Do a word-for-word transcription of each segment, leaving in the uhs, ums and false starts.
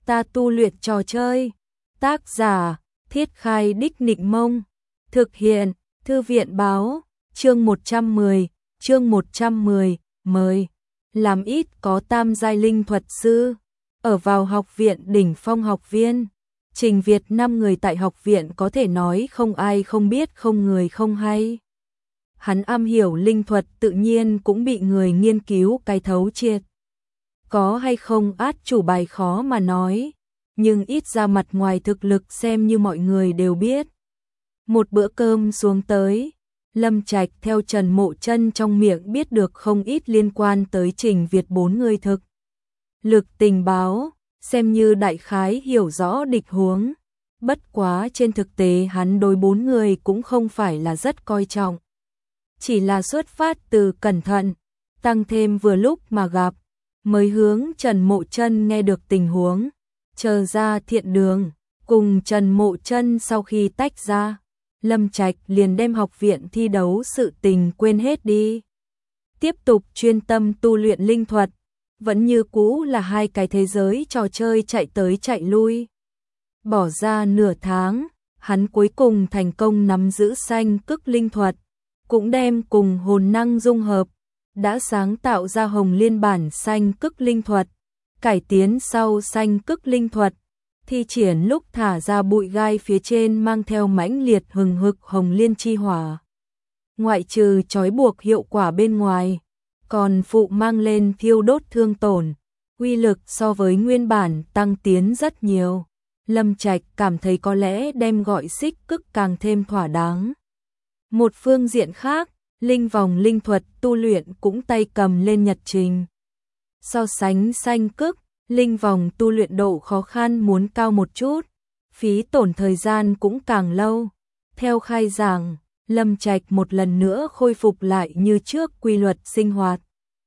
Ta tu luyện trò chơi. Tác giả: Thiết Khai Đích Nịnh Mông. Thực hiện: Thư viện báo. Chương một trăm mười, chương một trăm mười, mời. Làm ít có tam giai linh thuật sư. Ở vào học viện đỉnh phong học viên. Trình Việt năm người tại học viện có thể nói không ai không biết, không người không hay. Hắn am hiểu linh thuật tự nhiên cũng bị người nghiên cứu cái thấu triệt. Có hay không át chủ bài khó mà nói, nhưng ít ra mặt ngoài thực lực xem như mọi người đều biết. Một bữa cơm xuống tới, Lâm Trạch theo Trần Mộ Chân trong miệng biết được không ít liên quan tới Trình Việt bốn người thực lực tình báo, xem như đại khái hiểu rõ địch huống. Bất quá trên thực tế hắn đối bốn người cũng không phải là rất coi trọng. Chỉ là xuất phát từ cẩn thận, tăng thêm vừa lúc mà gặp, mới hướng Trần Mộ Chân nghe được tình huống, chờ ra thiện đường. Cùng Trần Mộ Chân sau khi tách ra, Lâm Trạch liền đem học viện thi đấu sự tình quên hết đi. Tiếp tục chuyên tâm tu luyện linh thuật, vẫn như cũ là hai cái thế giới trò chơi chạy tới chạy lui. Bỏ ra nửa tháng, hắn cuối cùng thành công nắm giữ xanh cức linh thuật, cũng đem cùng hồn năng dung hợp, đã sáng tạo ra hồng liên bản xanh cức linh thuật, cải tiến sau xanh cức linh thuật, thi triển lúc thả ra bụi gai phía trên mang theo mãnh liệt hừng hực hồng liên chi hỏa. Ngoại trừ trói buộc hiệu quả bên ngoài, còn phụ mang lên thiêu đốt thương tổn, uy lực so với nguyên bản tăng tiến rất nhiều. Lâm Trạch cảm thấy có lẽ đem gọi xích cức càng thêm thỏa đáng. Một phương diện khác, linh vòng linh thuật tu luyện cũng tay cầm lên nhật trình. So sánh xanh cức, linh vòng tu luyện độ khó khăn muốn cao một chút, phí tổn thời gian cũng càng lâu. Theo khai giảng, Lâm Trạch một lần nữa khôi phục lại như trước quy luật sinh hoạt.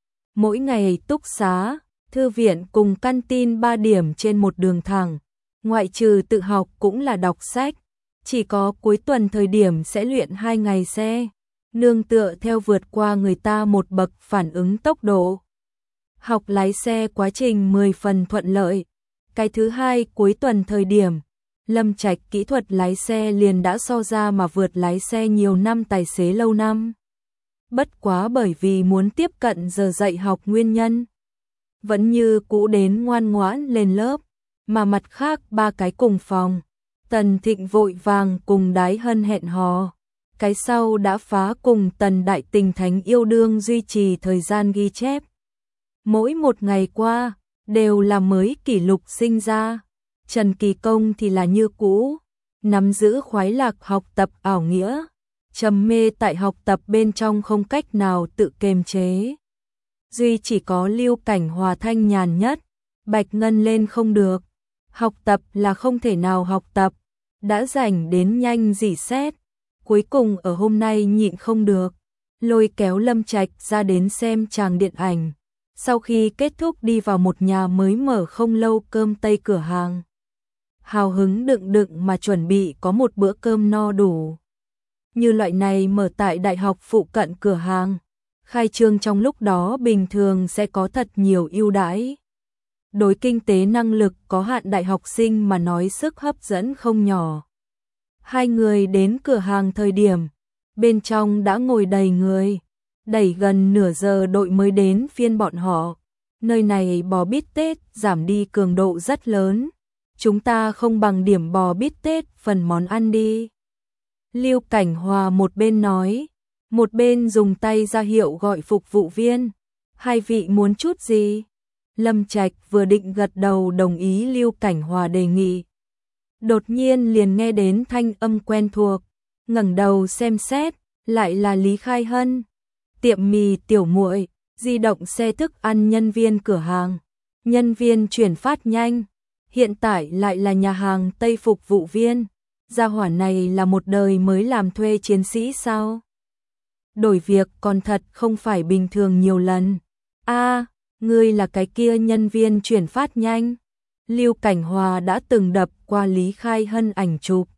Mỗi ngày túc xá, thư viện cùng căn tin ba điểm trên một đường thẳng, ngoại trừ tự học cũng là đọc sách, chỉ có cuối tuần thời điểm sẽ luyện hai ngày xe, nương tựa theo vượt qua người ta một bậc phản ứng tốc độ. Học lái xe quá trình mười phần thuận lợi. Cái thứ hai cuối tuần thời điểm, Lâm Trạch kỹ thuật lái xe liền đã so ra mà vượt lái xe nhiều năm tài xế lâu năm. Bất quá bởi vì muốn tiếp cận giờ dạy học nguyên nhân, vẫn như cũ đến ngoan ngoãn lên lớp, mà mặt khác ba cái cùng phòng, Tần Thịnh vội vàng cùng Đái Hân hẹn hò. Cái sau đã phá cùng Tần Đại Tình Thánh yêu đương duy trì thời gian ghi chép. Mỗi một ngày qua, đều là mới kỷ lục sinh ra. Trần Kỳ Công thì là như cũ, nắm giữ khoái lạc học tập ảo nghĩa, trầm mê tại học tập bên trong không cách nào tự kiềm chế. Duy chỉ có Lưu Cảnh Hòa thanh nhàn nhất, Bạch Ngân lên không được. Học tập là không thể nào học tập, đã rảnh đến nhanh rỉ sét. Cuối cùng ở hôm nay nhịn không được, lôi kéo Lâm Trạch ra đến xem tràng điện ảnh. Sau khi kết thúc đi vào một nhà mới mở không lâu cơm Tây cửa hàng. Hào hứng đựng đựng mà chuẩn bị có một bữa cơm no đủ. Như loại này mở tại đại học phụ cận cửa hàng, khai trương trong lúc đó bình thường sẽ có thật nhiều ưu đãi. Đối kinh tế năng lực có hạn đại học sinh mà nói sức hấp dẫn không nhỏ. Hai người đến cửa hàng thời điểm, bên trong đã ngồi đầy người, đẩy gần nửa giờ đội mới đến phiên bọn họ. Nơi này bò bít tết giảm đi cường độ rất lớn, chúng ta không bằng điểm bò bít tết phần món ăn đi. Lưu Cảnh Hòa một bên nói, một bên dùng tay ra hiệu gọi phục vụ viên. Hai vị muốn chút gì? Lâm Trạch vừa định gật đầu đồng ý Lưu Cảnh Hòa đề nghị, đột nhiên liền nghe đến thanh âm quen thuộc, ngẩng đầu xem xét, lại là Lý Khai Hân. Tiệm mì tiểu muội, di động xe thức ăn nhân viên cửa hàng, nhân viên chuyển phát nhanh, hiện tại lại là nhà hàng Tây phục vụ viên. Gia hỏa này là một đời mới làm thuê chiến sĩ sao? Đổi việc còn thật không phải bình thường nhiều lần. A, ngươi là cái kia nhân viên chuyển phát nhanh. Lưu Cảnh Hòa đã từng đập qua Lý Khai Hân ảnh chụp,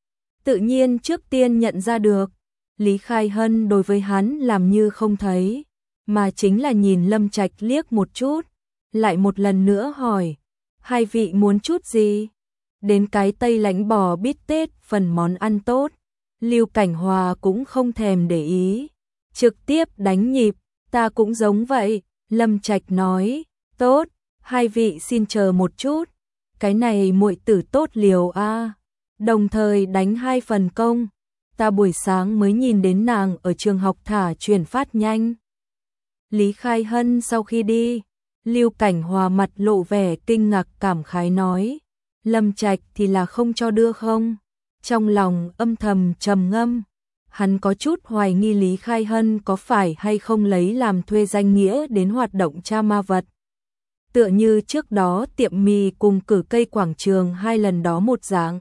tự nhiên trước tiên nhận ra được. Lý Khai Hân đối với hắn làm như không thấy, mà chính là nhìn Lâm Trạch liếc một chút, lại một lần nữa hỏi, Hai vị muốn chút gì? Đến cái tây lánh bò bít tết, phần món ăn tốt. Lưu Cảnh Hòa cũng không thèm để ý, trực tiếp đánh nhịp, ta cũng giống vậy. Lâm Trạch nói, tốt, hai vị xin chờ một chút, cái này muội tử tốt liều a. Đồng thời đánh hai phần công, ta buổi sáng mới nhìn đến nàng ở trường học thả truyền phát nhanh. Lý Khai Hân sau khi đi, Lưu Cảnh Hòa mặt lộ vẻ kinh ngạc cảm khái nói, Lâm Trạch thì là không cho đưa không? Trong lòng âm thầm trầm ngâm, hắn có chút hoài nghi Lý Khai Hân có phải hay không lấy làm thuê danh nghĩa đến hoạt động tra ma vật. Tựa như trước đó tiệm mì cùng cử cây quảng trường hai lần đó một dạng.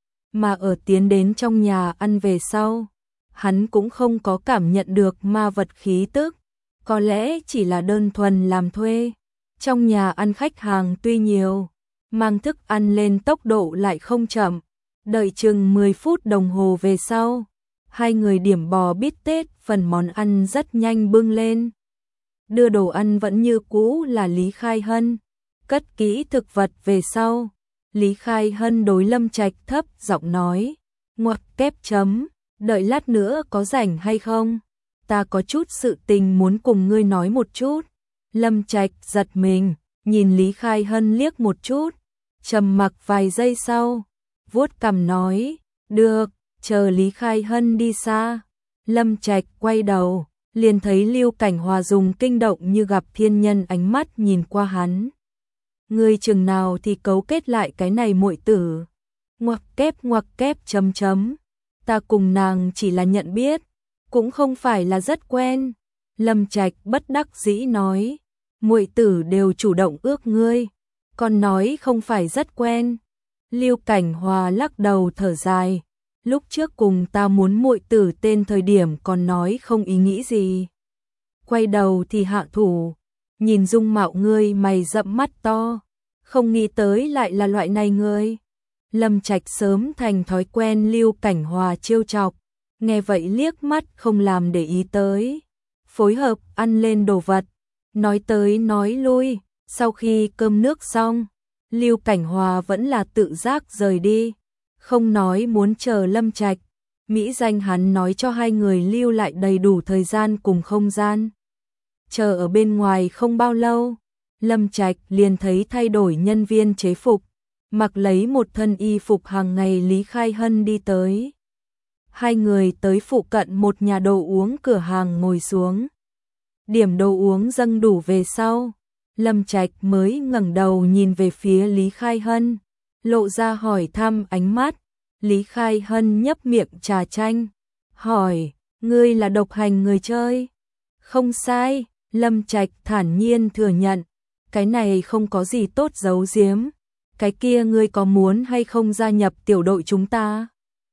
Mà ở tiến đến trong nhà ăn về sau, hắn cũng không có cảm nhận được ma vật khí tức, có lẽ chỉ là đơn thuần làm thuê. Trong nhà ăn khách hàng tuy nhiều, mang thức ăn lên tốc độ lại không chậm, đợi chừng mười phút đồng hồ về sau, hai người điểm bò bít tết, phần món ăn rất nhanh bưng lên. Đưa đồ ăn vẫn như cũ là Lý Khai Hân, cất kỹ thực vật về sau. Lý Khai Hân đối Lâm Trạch thấp giọng nói, ngoặc kép chấm, đợi lát nữa có rảnh hay không? Ta có chút sự tình muốn cùng ngươi nói một chút. Lâm Trạch giật mình, nhìn Lý Khai Hân liếc một chút, trầm mặc vài giây sau, vuốt cằm nói, được, chờ Lý Khai Hân đi xa. Lâm Trạch quay đầu, liền thấy Lưu Cảnh Hòa dùng kinh động như gặp thiên nhân ánh mắt nhìn qua hắn. Ngươi chừng nào thì cấu kết lại cái này muội tử. Ngoặc kép ngoặc kép chấm chấm. Ta cùng nàng chỉ là nhận biết, cũng không phải là rất quen. Lâm Trạch bất đắc dĩ nói, muội tử đều chủ động ước ngươi, còn nói không phải rất quen. Lưu Cảnh Hòa lắc đầu thở dài, lúc trước cùng ta muốn muội tử tên thời điểm còn nói không ý nghĩ gì. Quay đầu thì hạ thủ, nhìn dung mạo ngươi mày rậm mắt to, không nghĩ tới lại là loại này ngươi. Lâm Trạch sớm thành thói quen Lưu Cảnh Hòa trêu chọc, nghe vậy liếc mắt không làm để ý tới, phối hợp ăn lên đồ vật, nói tới nói lui. Sau khi cơm nước xong, Lưu Cảnh Hòa vẫn là tự giác rời đi, không nói muốn chờ Lâm Trạch. Mỹ danh hắn nói cho hai người lưu lại đầy đủ thời gian cùng không gian. Chờ ở bên ngoài không bao lâu, Lâm Trạch liền thấy thay đổi nhân viên chế phục, mặc lấy một thân y phục hàng ngày Lý Khai Hân đi tới. Hai người tới phụ cận một nhà đồ uống cửa hàng ngồi xuống. Điểm đồ uống dâng đủ về sau, Lâm Trạch mới ngẩng đầu nhìn về phía Lý Khai Hân, lộ ra hỏi thăm ánh mắt. Lý Khai Hân nhấp miệng trà chanh, hỏi, ngươi là độc hành người chơi? Không sai, Lâm Trạch thản nhiên thừa nhận, cái này không có gì tốt giấu giếm. Cái kia ngươi có muốn hay không gia nhập tiểu đội chúng ta?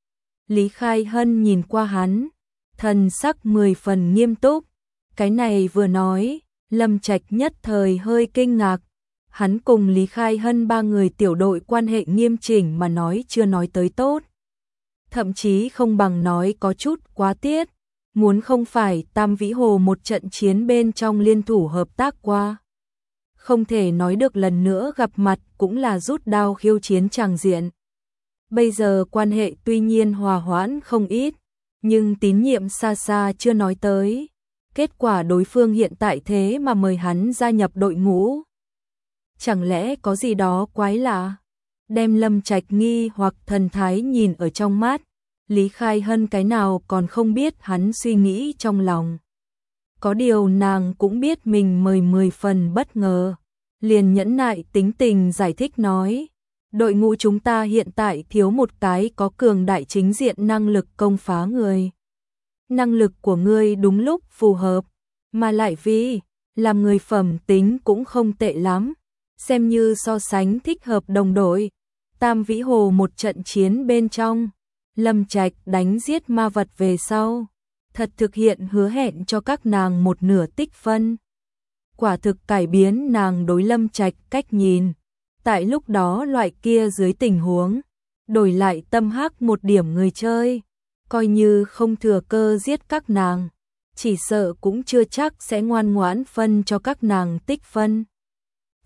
Lý Khai Hân nhìn qua hắn, thần sắc mười phần nghiêm túc. Cái này vừa nói, Lâm Trạch nhất thời hơi kinh ngạc. Hắn cùng Lý Khai Hân ba người tiểu đội quan hệ nghiêm chỉnh mà nói chưa nói tới tốt. Thậm chí không bằng nói có chút quá tiết. Muốn không phải Tam Vĩ Hồ một trận chiến bên trong liên thủ hợp tác qua. Không thể nói được lần nữa gặp mặt cũng là rút đao khiêu chiến tràng diện. Bây giờ quan hệ tuy nhiên hòa hoãn không ít, nhưng tín nhiệm xa xa chưa nói tới. Kết quả đối phương hiện tại thế mà mời hắn gia nhập đội ngũ. Chẳng lẽ có gì đó quái lạ? Đem Lâm Trạch nghi hoặc thần thái nhìn ở trong mắt, Lý Khai Hân cái nào còn không biết hắn suy nghĩ trong lòng. Có điều nàng cũng biết mình mời mười phần bất ngờ, liền nhẫn nại tính tình giải thích nói, đội ngũ chúng ta hiện tại thiếu một cái có cường đại chính diện năng lực công phá người. Năng lực của ngươi đúng lúc phù hợp, mà lại vì làm người phẩm tính cũng không tệ lắm, xem như so sánh thích hợp đồng đội. Tam Vĩ Hồ một trận chiến bên trong, Lâm Trạch đánh giết ma vật về sau, thật thực hiện hứa hẹn cho các nàng một nửa tích phân. Quả thực cải biến nàng đối Lâm Trạch cách nhìn. Tại lúc đó loại kia dưới tình huống, đổi lại tâm hắc một điểm người chơi, coi như không thừa cơ giết các nàng, chỉ sợ cũng chưa chắc sẽ ngoan ngoãn phân cho các nàng tích phân.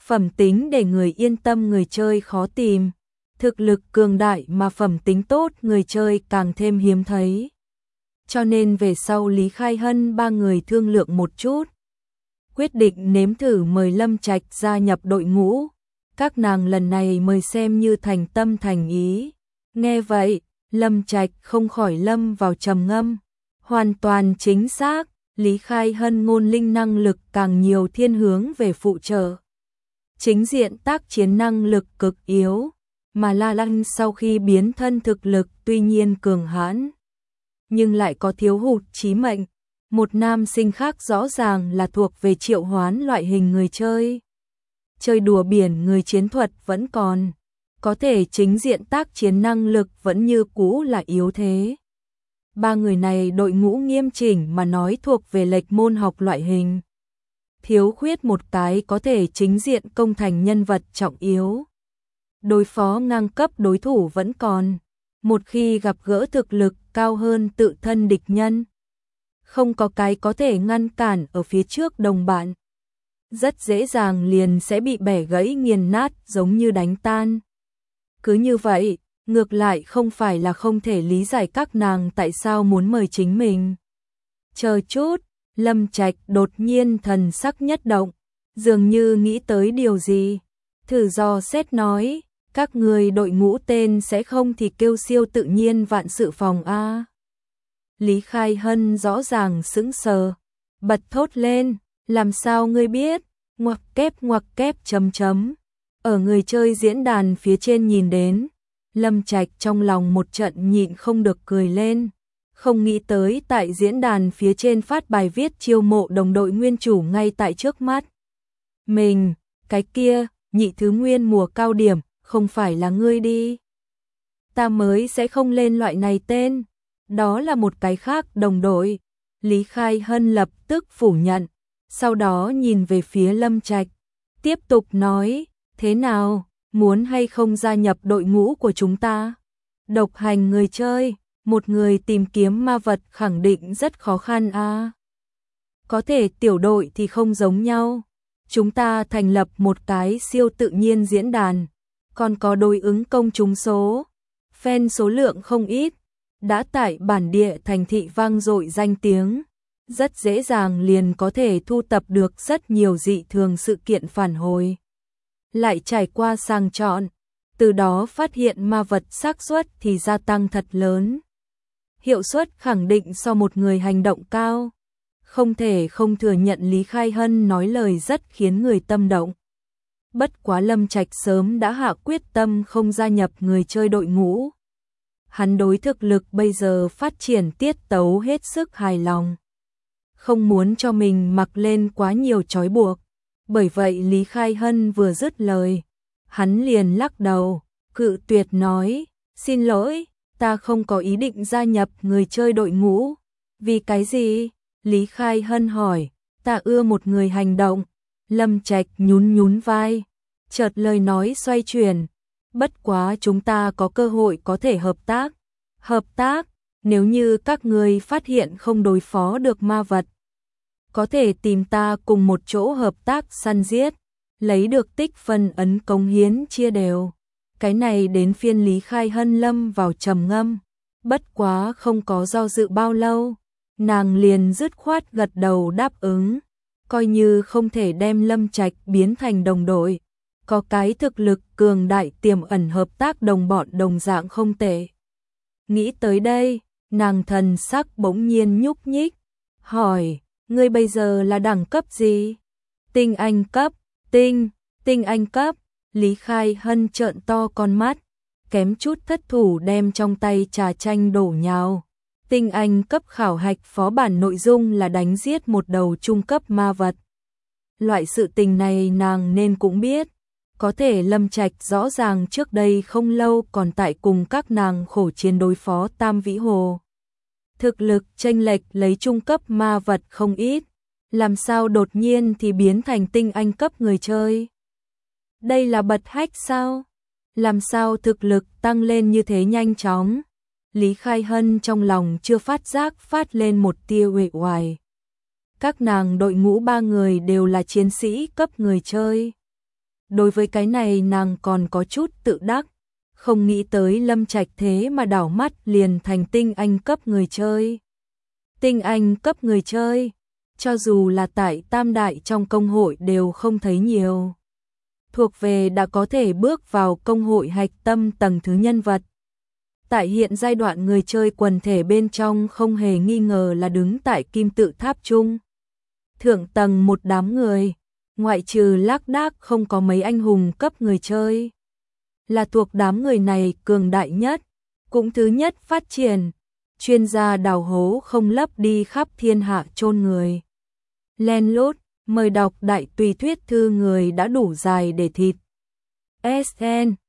Phẩm tính để người yên tâm người chơi khó tìm, thực lực cường đại mà phẩm tính tốt người chơi càng thêm hiếm thấy. Cho nên về sau Lý Khai Hân ba người thương lượng một chút, quyết định nếm thử mời Lâm Trạch gia nhập đội ngũ. Các nàng lần này mời xem như thành tâm thành ý. Nghe vậy, Lâm Trạch không khỏi lâm vào trầm ngâm. Hoàn toàn chính xác, Lý Khai Hân ngôn linh năng lực càng nhiều thiên hướng về phụ trợ. Chính diện tác chiến năng lực cực yếu, mà La Lăng sau khi biến thân thực lực tuy nhiên cường hãn, nhưng lại có thiếu hụt chí mệnh. Một nam sinh khác rõ ràng là thuộc về triệu hoán loại hình người chơi. Chơi đùa biển người chiến thuật vẫn còn, có thể chính diện tác chiến năng lực vẫn như cũ là yếu thế. Ba người này đội ngũ nghiêm chỉnh mà nói thuộc về lệch môn học loại hình. Thiếu khuyết một cái có thể chính diện công thành nhân vật trọng yếu. Đối phó ngang cấp đối thủ vẫn còn, một khi gặp gỡ thực lực cao hơn tự thân địch nhân, không có cái có thể ngăn cản ở phía trước đồng bạn, rất dễ dàng liền sẽ bị bẻ gãy nghiền nát giống như đánh tan. Cứ như vậy, ngược lại không phải là không thể lý giải các nàng tại sao muốn mời chính mình. Chờ chút, Lâm Trạch đột nhiên thần sắc nhất động, dường như nghĩ tới điều gì. Thử dò xét nói, các người đội ngũ tên sẽ không thì kêu siêu tự nhiên vạn sự phòng A. Lý Khai Hân rõ ràng sững sờ, bật thốt lên, làm sao ngươi biết, ngoặc kép ngoặc kép chấm chấm. Ở người chơi diễn đàn phía trên nhìn đến, Lâm Trạch trong lòng một trận nhịn không được cười lên, không nghĩ tới tại diễn đàn phía trên phát bài viết chiêu mộ đồng đội nguyên chủ ngay tại trước mắt. Mình, cái kia, nhị thứ nguyên mùa cao điểm, không phải là ngươi đi. Ta mới sẽ không lên loại này tên, đó là một cái khác đồng đội. Lý Khai Hân lập tức phủ nhận, sau đó nhìn về phía Lâm Trạch, tiếp tục nói, thế nào, muốn hay không gia nhập đội ngũ của chúng ta? Độc hành người chơi, một người tìm kiếm ma vật khẳng định rất khó khăn a. Có thể tiểu đội thì không giống nhau. Chúng ta thành lập một cái siêu tự nhiên diễn đàn, còn có đối ứng công chúng số, fan số lượng không ít, đã tại bản địa thành thị vang dội danh tiếng, rất dễ dàng liền có thể thu tập được rất nhiều dị thường sự kiện phản hồi. Lại trải qua sàng chọn, từ đó phát hiện ma vật xác suất thì gia tăng thật lớn. Hiệu suất khẳng định so một người hành động cao. Không thể không thừa nhận Lý Khai Hân nói lời rất khiến người tâm động. Bất quá Lâm Trạch sớm đã hạ quyết tâm không gia nhập người chơi đội ngũ. Hắn đối thực lực bây giờ phát triển tiết tấu hết sức hài lòng, không muốn cho mình mặc lên quá nhiều trói buộc. Bởi vậy Lý Khai Hân vừa dứt lời, hắn liền lắc đầu, cự tuyệt nói, xin lỗi, ta không có ý định gia nhập người chơi đội ngũ. Vì cái gì? Lý Khai Hân hỏi, ta ưa một người hành động. Lâm Trạch nhún nhún vai, chợt lời nói xoay chuyển, bất quá chúng ta có cơ hội có thể hợp tác. Hợp tác, nếu như các người phát hiện không đối phó được ma vật, có thể tìm ta cùng một chỗ hợp tác săn giết, lấy được tích phân ấn cống hiến chia đều. Cái này đến phiên Lý Khai Hân lâm vào trầm ngâm, bất quá không có do dự bao lâu, nàng liền dứt khoát gật đầu đáp ứng, coi như không thể đem Lâm Trạch biến thành đồng đội, có cái thực lực cường đại tiềm ẩn hợp tác đồng bọn đồng dạng không tệ. Nghĩ tới đây, nàng thần sắc bỗng nhiên nhúc nhích, hỏi, ngươi bây giờ là đẳng cấp gì? Tinh anh cấp, tinh, tinh anh cấp. Lý Khai Hân trợn to con mắt, kém chút thất thủ đem trong tay trà chanh đổ nhào. Tinh anh cấp khảo hạch phó bản nội dung là đánh giết một đầu trung cấp ma vật. Loại sự tình này nàng nên cũng biết, có thể Lâm Trạch rõ ràng trước đây không lâu còn tại cùng các nàng khổ chiến đối phó Tam Vĩ Hồ. Thực lực chênh lệch lấy trung cấp ma vật không ít, làm sao đột nhiên thì biến thành tinh anh cấp người chơi. Đây là bật hách sao? Làm sao thực lực tăng lên như thế nhanh chóng? Lý Khai Hân trong lòng chưa phát giác phát lên một tia uể oải. Các nàng đội ngũ ba người đều là chiến sĩ cấp người chơi. Đối với cái này nàng còn có chút tự đắc, không nghĩ tới Lâm Trạch thế mà đảo mắt liền thành tinh anh cấp người chơi. Tinh anh cấp người chơi, cho dù là tại tam đại trong công hội đều không thấy nhiều. Thuộc về đã có thể bước vào công hội hạch tâm tầng thứ nhân vật. Tại hiện giai đoạn người chơi quần thể bên trong không hề nghi ngờ là đứng tại kim tự tháp chung. Thượng tầng một đám người, ngoại trừ lác đác không có mấy anh hùng cấp người chơi. Là thuộc đám người này cường đại nhất, cũng thứ nhất phát triển, chuyên gia đào hố không lấp đi khắp thiên hạ chôn người. Len lút, mời đọc đại tùy thuyết thư người đã đủ dài để thịt. ét en